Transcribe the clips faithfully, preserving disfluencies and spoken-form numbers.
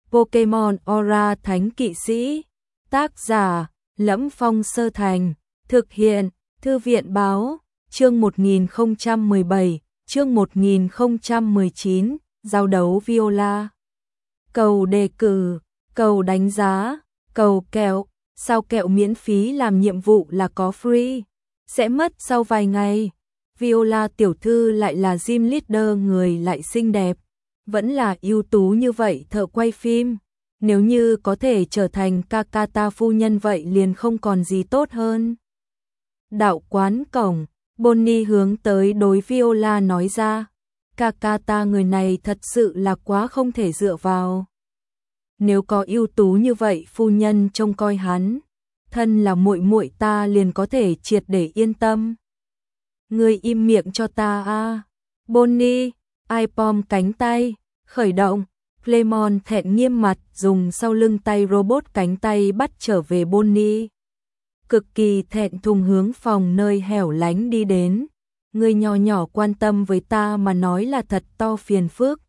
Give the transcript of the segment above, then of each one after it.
Pokemon Aura Thánh Kỵ Sĩ. Tác giả: Lẫm Phong Sơ Thành. Thực hiện: Thư viện báo. Chương một nghìn không trăm mười bảy, chương một nghìn không trăm mười chín, giao đấu Viola. Cầu đề cử, cầu đánh giá, cầu kẹo, sao kẹo miễn phí làm nhiệm vụ là có free, sẽ mất sau vài ngày. Viola tiểu thư lại là gym leader, người lại xinh đẹp, vẫn là ưu tú như vậy thợ quay phim. Nếu như có thể trở thành Kakata phu nhân vậy liền không còn gì tốt hơn. Đạo quán cổng, Bonnie hướng tới đối Viola nói ra, Kakata người này thật sự là quá không thể dựa vào. Nếu có ưu tú như vậy phu nhân trông coi hắn, thân là muội muội ta liền có thể triệt để yên tâm. Ngươi im miệng cho ta a. À. Bonnie, iPom cánh tay, khởi động. Clemon thẹn nghiêm mặt dùng sau lưng tay robot cánh tay bắt trở về Bonnie. Cực kỳ thẹn thùng hướng phòng nơi hẻo lánh đi đến. Người nhỏ nhỏ quan tâm với ta mà nói là thật to phiền phức.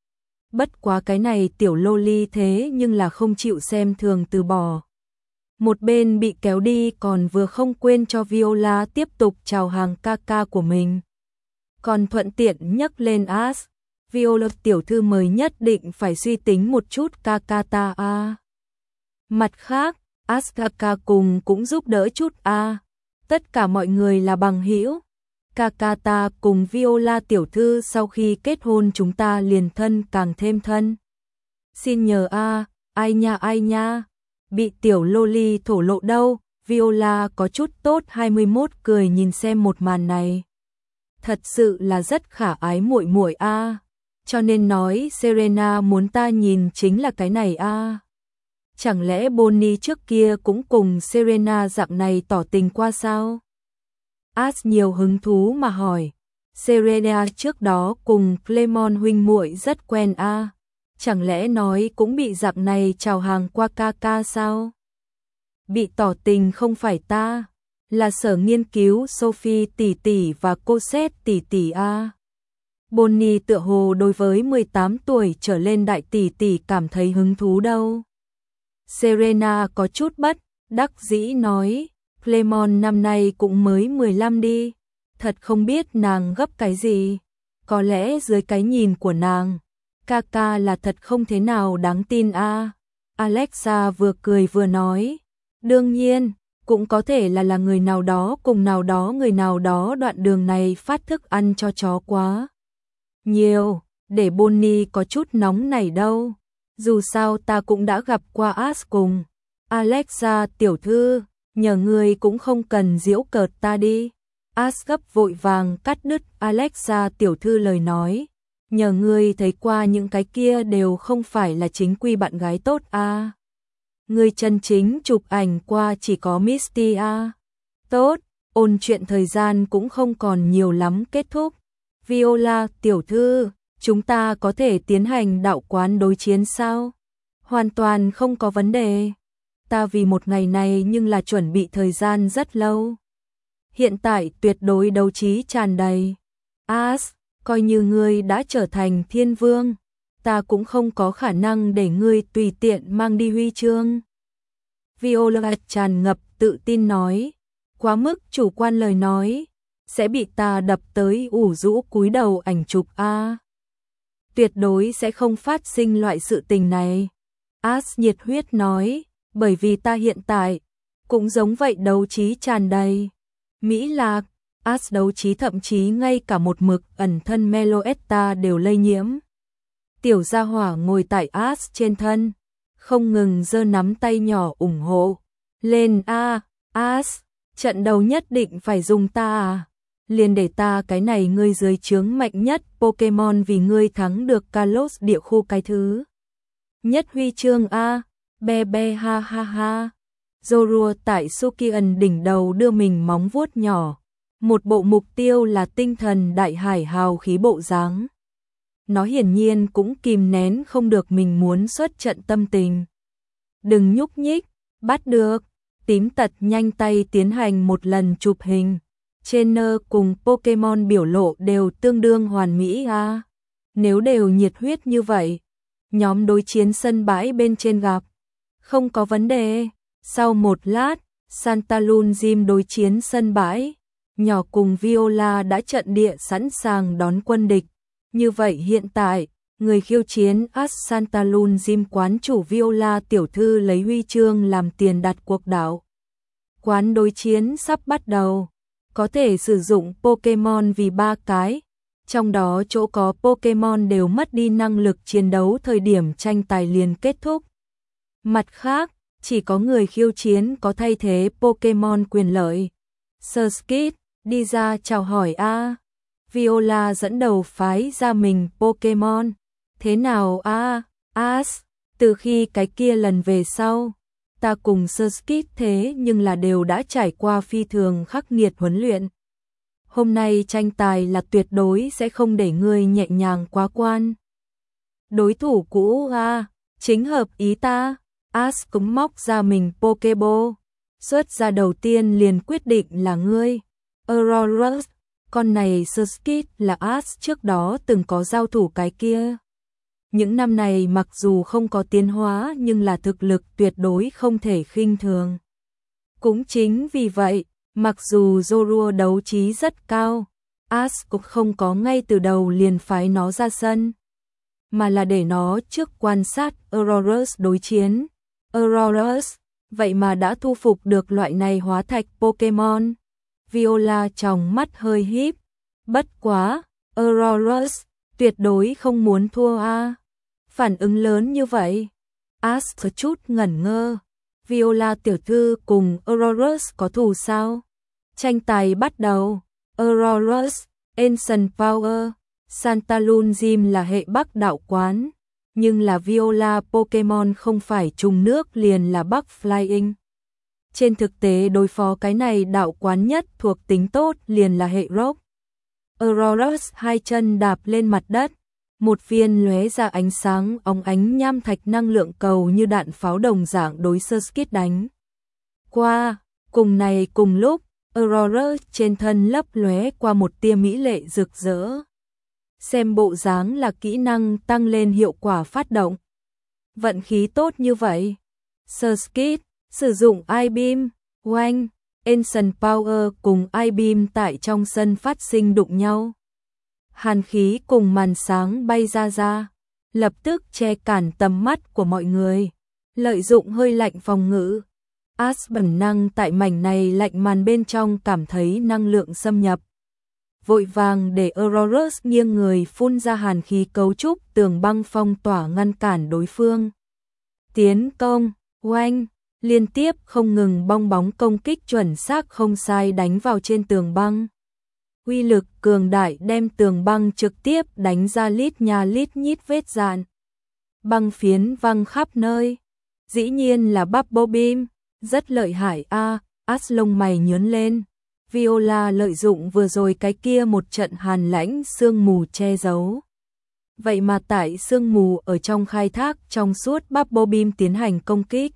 Bất quá cái này tiểu loli thế nhưng là không chịu xem thường từ bỏ. Một bên bị kéo đi còn vừa không quên cho Viola tiếp tục chào hàng ca ca của mình. Còn thuận tiện nhắc lên Ash. Viola tiểu thư mới nhất định phải suy tính một chút Kakata a. Mặt khác, Asaka cùng cũng giúp đỡ chút a. Tất cả mọi người là bằng hữu. Kakata cùng Viola tiểu thư sau khi kết hôn chúng ta liền thân càng thêm thân. Xin nhờ a, ai nha ai nha. Bị tiểu loli thổ lộ đâu, Viola có chút tốt hai mươi mốt cười nhìn xem một màn này. Thật sự là rất khả ái muội muội a. Cho nên nói Serena muốn ta nhìn chính là cái này a. À. Chẳng lẽ Bonnie trước kia cũng cùng Serena dạng này tỏ tình qua sao? Ash nhiều hứng thú mà hỏi. Serena trước đó cùng Clemon huynh muội rất quen a. À. Chẳng lẽ nói cũng bị dạng này chào hàng qua ca ca sao? Bị tỏ tình không phải ta, là sở nghiên cứu Sophie tỷ tỷ và Cosette tỷ tỷ a. À. Bonnie tựa hồ đối với mười tám tuổi trở lên đại tỷ tỷ cảm thấy hứng thú đâu. Serena có chút bất đắc dĩ nói, Clemon năm nay cũng mới mười lăm đi, thật không biết nàng gấp cái gì. Có lẽ dưới cái nhìn của nàng, Kaka là thật không thế nào đáng tin a. À. Alexa vừa cười vừa nói, đương nhiên, cũng có thể là là người nào đó cùng nào đó người nào đó đoạn đường này phát thức ăn cho chó quá nhiều, để Bonnie có chút nóng nảy đâu. Dù sao ta cũng đã gặp qua Ash cùng Alexa tiểu thư, nhờ người cũng không cần giễu cợt ta đi. Ash gấp vội vàng cắt đứt Alexa tiểu thư lời nói, nhờ người thấy qua những cái kia đều không phải là chính quy bạn gái tốt a. À. Người chân chính chụp ảnh qua chỉ có Misty a. À. Tốt, ôn chuyện thời gian cũng không còn nhiều lắm kết thúc. Viola tiểu thư, chúng ta có thể tiến hành đạo quán đối chiến sao? Hoàn toàn không có vấn đề. Ta vì một ngày này nhưng là chuẩn bị thời gian rất lâu. Hiện tại tuyệt đối đấu trí tràn đầy. Ash, coi như ngươi đã trở thành thiên vương, ta cũng không có khả năng để ngươi tùy tiện mang đi huy chương. Viola tràn ngập tự tin nói, quá mức chủ quan lời nói, sẽ bị ta đập tới ủ rũ cúi đầu ảnh chụp a. Tuyệt đối sẽ không phát sinh loại sự tình này. Ash nhiệt huyết nói, bởi vì ta hiện tại cũng giống vậy đấu trí tràn đầy. Mỹ Lạc, Ash đấu trí thậm chí ngay cả một mực ẩn thân Meloetta đều lây nhiễm. Tiểu gia hỏa ngồi tại Ash trên thân, không ngừng giơ nắm tay nhỏ ủng hộ. Lên a, Ash, trận đầu nhất định phải dùng ta à? Liền để ta cái này ngươi dưới trướng mạnh nhất Pokemon vì ngươi thắng được Kalos địa khu cái thứ nhất huy chương a. Be be ha ha ha. Zorua tại Sukian đỉnh đầu đưa mình móng vuốt nhỏ, một bộ mục tiêu là tinh thần đại hải hào khí bộ dáng. Nó hiển nhiên cũng kìm nén không được mình muốn xuất trận tâm tình. Đừng nhúc nhích, bắt được. Tím tật nhanh tay tiến hành một lần chụp hình. Trainer cùng Pokemon biểu lộ đều tương đương hoàn mỹ a. À. Nếu đều nhiệt huyết như vậy, Nhóm đối chiến sân bãi bên trên gặp. Không có vấn đề. Sau một lát, Santalun Gym đối chiến sân bãi. Nhỏ cùng Viola đã trận địa sẵn sàng đón quân địch. Như vậy hiện tại, người khiêu chiến As Santalun Gym quán chủ Viola tiểu thư lấy huy chương làm tiền đặt cuộc đảo. Quán đối chiến sắp bắt đầu. Có thể sử dụng Pokemon vì ba cái. Trong đó chỗ có Pokemon đều mất đi năng lực chiến đấu thời điểm tranh tài liền kết thúc. Mặt khác, chỉ có người khiêu chiến có thay thế Pokemon quyền lợi. Surskit, đi ra chào hỏi a. Viola dẫn đầu phái ra mình Pokemon. Thế nào a? As, từ khi cái kia lần về sau, ta cùng Surskit thế nhưng là đều đã trải qua phi thường khắc nghiệt huấn luyện. Hôm nay tranh tài là tuyệt đối sẽ không để ngươi nhẹ nhàng quá quan. Đối thủ cũ a, chính hợp ý ta. As cũng móc ra mình Pokeball. Xuất ra đầu tiên liền quyết định là ngươi. Aurorus, con này Surskit là As trước đó từng có giao thủ cái kia. Những năm này mặc dù không có tiến hóa nhưng là thực lực tuyệt đối không thể khinh thường. Cũng chính vì vậy, mặc dù Zorua đấu trí rất cao, As cũng không có ngay từ đầu liền phái nó ra sân, mà là để nó trước quan sát Aurorus đối chiến. Aurorus, vậy mà đã thu phục được loại này hóa thạch Pokemon. Viola trong mắt hơi híp, bất quá, Aurorus tuyệt đối không muốn thua a. Phản ứng lớn như vậy. As có chút ngẩn ngơ. Viola tiểu thư cùng Aurorus có thù sao? Tranh tài bắt đầu. Aurorus, Ancient Power, Santalun Gym là hệ Bắc đạo quán, nhưng là Viola Pokemon không phải trùng nước liền là Bắc Flying. Trên thực tế đối phó cái này đạo quán nhất thuộc tính tốt liền là hệ Rock. Aurorus hai chân đạp lên mặt đất, một viên lóe ra ánh sáng óng ánh nham thạch năng lượng cầu như đạn pháo đồng dạng đối Surskit đánh qua. Cùng này cùng lúc, Aurorus trên thân lấp lóe qua một tia mỹ lệ rực rỡ. Xem bộ dáng là kỹ năng tăng lên hiệu quả phát động. Vận khí tốt như vậy. Surskit sử dụng I-Beam, oanh, Ancient Power cùng I-Beam tại trong sân phát sinh đụng nhau. Hàn khí cùng màn sáng bay ra ra, lập tức che cản tầm mắt của mọi người. Lợi dụng hơi lạnh phòng ngự, As bản năng tại mảnh này lạnh màn bên trong cảm thấy năng lượng xâm nhập. Vội vàng để Aurorus nghiêng người phun ra hàn khí cấu trúc tường băng phong tỏa ngăn cản đối phương. Tiến công, oanh, liên tiếp không ngừng bong bóng công kích chuẩn xác không sai đánh vào trên tường băng. Uy lực cường đại đem tường băng trực tiếp đánh ra lít nhà lít nhít vết dạn. Băng phiến văng khắp nơi. Dĩ nhiên là Bubble Beam, rất lợi hại a. As lông mày nhướng lên. Viola lợi dụng vừa rồi cái kia một trận hàn lãnh sương mù che giấu. Vậy mà tại sương mù ở trong khai thác trong suốt Bubble Beam tiến hành công kích.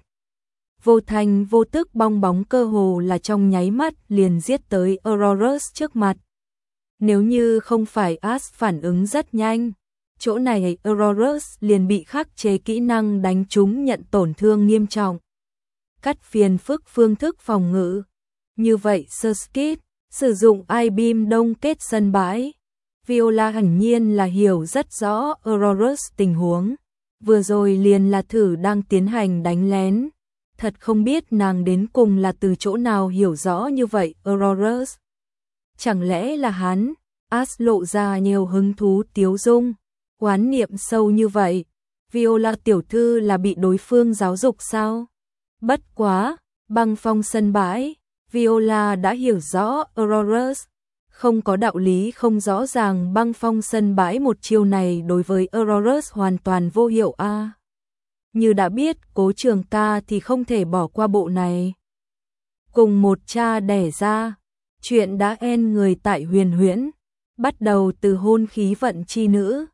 Vô thành vô tức bong bóng cơ hồ là trong nháy mắt liền giết tới Aurorus trước mặt. Nếu như không phải As phản ứng rất nhanh, chỗ này Aurorus liền bị khắc chế kỹ năng đánh trúng nhận tổn thương nghiêm trọng. Cắt phiền phức phương thức phòng ngự. Như vậy Surskit sử dụng I-Beam đông kết sân bãi. Viola hẳn nhiên là hiểu rất rõ Aurorus tình huống. Vừa rồi liền là thử đang tiến hành đánh lén. Thật không biết nàng đến cùng là từ chỗ nào hiểu rõ như vậy Aurorus. Chẳng lẽ là hắn? As lộ ra nhiều hứng thú tiếu dung. Oán niệm sâu như vậy. Viola tiểu thư là bị đối phương giáo dục sao? Bất quá, băng phong sân bãi. Viola đã hiểu rõ Aurorus. Không có đạo lý không rõ ràng băng phong sân bãi một chiêu này đối với Aurorus hoàn toàn vô hiệu a. À, như đã biết Cố Trường Ca thì không thể bỏ qua bộ này. Cùng một cha đẻ ra, chuyện đã en người tại huyền huyễn, bắt đầu từ hôn khí vận chi nữ.